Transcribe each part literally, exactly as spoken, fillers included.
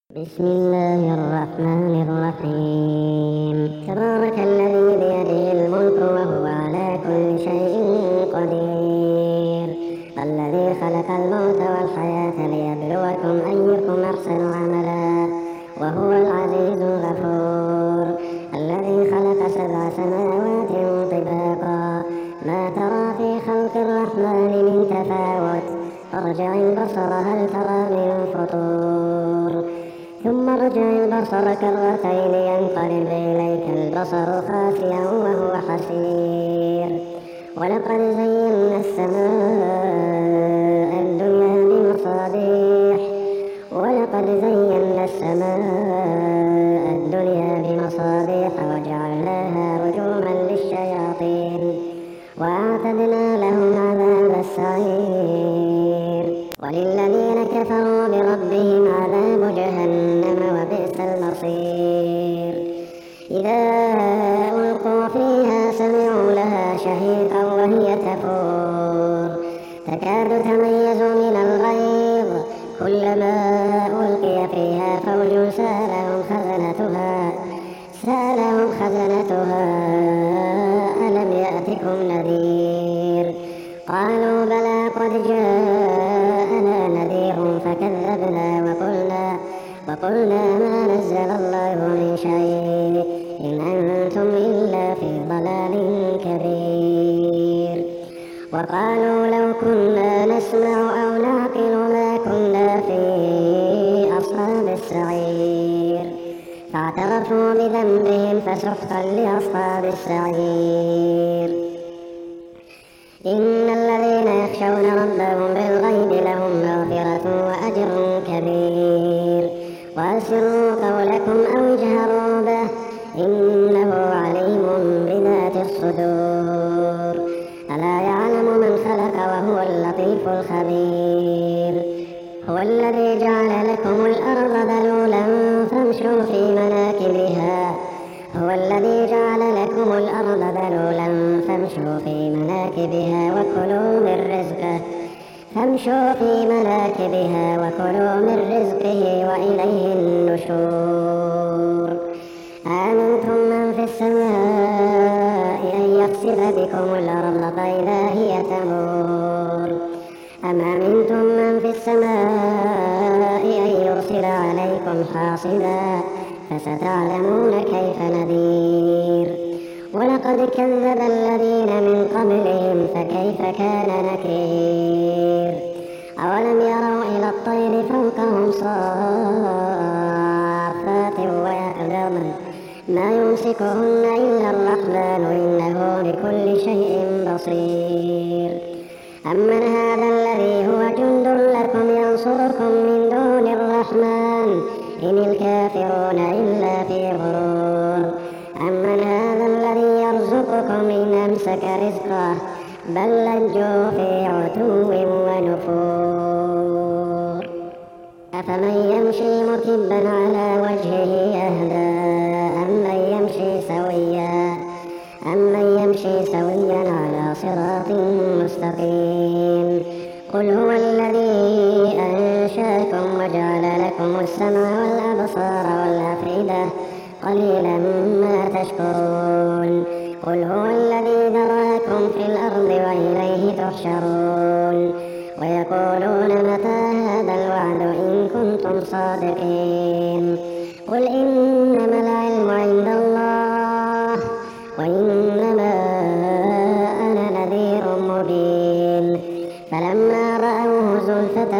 بسم الله الرحمن الرحيم. تبارك الذي بيده الملك وهو على كل شيء قدير. الذي خلق الموت والحياة ليبلوكم أيكم أحسن عملا وهو العزيز الغفور. الذي خلق سبع سماوات طباقا ما ترى في خلق الرحمن من تفاوت فارجع البصر هل ترى من فطور ثم ارجع البصر كرتين ينقلب إليك البصر خاسئا وهو حسير. ولقد زينا السماء الدنيا بمصابيح ولقد زينا السماء الدنيا بمصابيح وجعلناها رجوما للشياطين وأعتدنا لهم عذاب السعير. وللذين كفروا بربهم عذاب جهنم وبئس المصير. إذا ألقوا فيها سمعوا لها شهيقا وهي تفور تكاد تميز من الغيظ كلما ألقي فيها فوج سألهم خزنتها سألهم خزنتها ألم يأتكم نذير قالوا بلى قد جاءنا نذير فكذبنا وقلنا وقلنا ما نزل الله من شيء إن أنتم إلا في ضلال كبير. وقالوا لو كنا نسمع أو نعقل ما كنا في أصحاب السعير فاعترفوا بذنبهم فسحقا لأصحاب السعير. إن الذين يخشون ربهم بالغيب لهم مغفرة وأجر كبير. وأسروا قولكم أو اجهروا به إنه عليم بذات الصدور. ألا يعلم من خلق وهو اللطيف الخبير. هو الذي جعل لكم الأرض ذلولا فامشوا في مناكبها هو الذي جعل لكم الأرض ذلولا فامشوا في مناكبها وكلوا من رزقه فامشوا في مناكبها وكلوا من رزقه وإليه النشور. آمنتم من في السماء أن يخسف بكم الأرض فإذا هي تمور أم أمنتم من في السماء أن يرسل عليكم حاصبا فستعلمون كيف نذير. ولقد كذب الذين من قبلهم فكيف كان نكير. أولم يروا إلى الطير فوقهم صافات ويقبضن ما يمسكهن إلا الرحمن إنه بكل شيء بصير. أمن هذا الذي هو جند لكم ينصركم من دون الرحمن إن الكافرون إلا في غرور. أمن هذا الذي يرزقكم إن أمسك رزقه بل لجوا في عتو ونفور. أفمن يمشي مكبا على وجهه أهدى أمن يمشي سويا أمن يمشي سويا على صراط مستقيم. قل هو الذي أنشأكم وجعل لكم السمع والأبصار والأفئدة قليلا ما تشكرون. قل هو الذي ذراكم في الأرض وإليه تحشرون. ويقولون متى هذا الوعد إن كنتم صادقين. قل إنما العلم عند الله وإنما أنا نذير مبين. فلما رأوه زلفة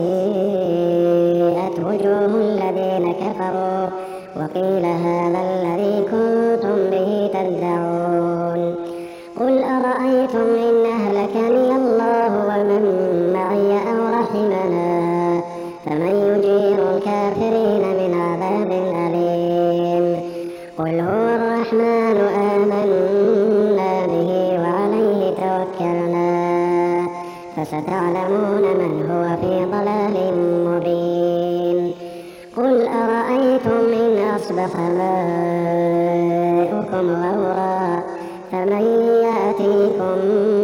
سيئت وجوه الذين كفروا وقيل هذا الذي كنتم به تدعون. قل أرأيتم إن أهلكني الله ومن معي أو رحمنا فمن يجير الكافرين من عذاب أليم. قل هو الرحمن آمنا به وعليه توكلنا فستعلمون من هو في ضلال مبين. قل أرأيتم إن أصبح ماؤكم غورا فمن يأتيكم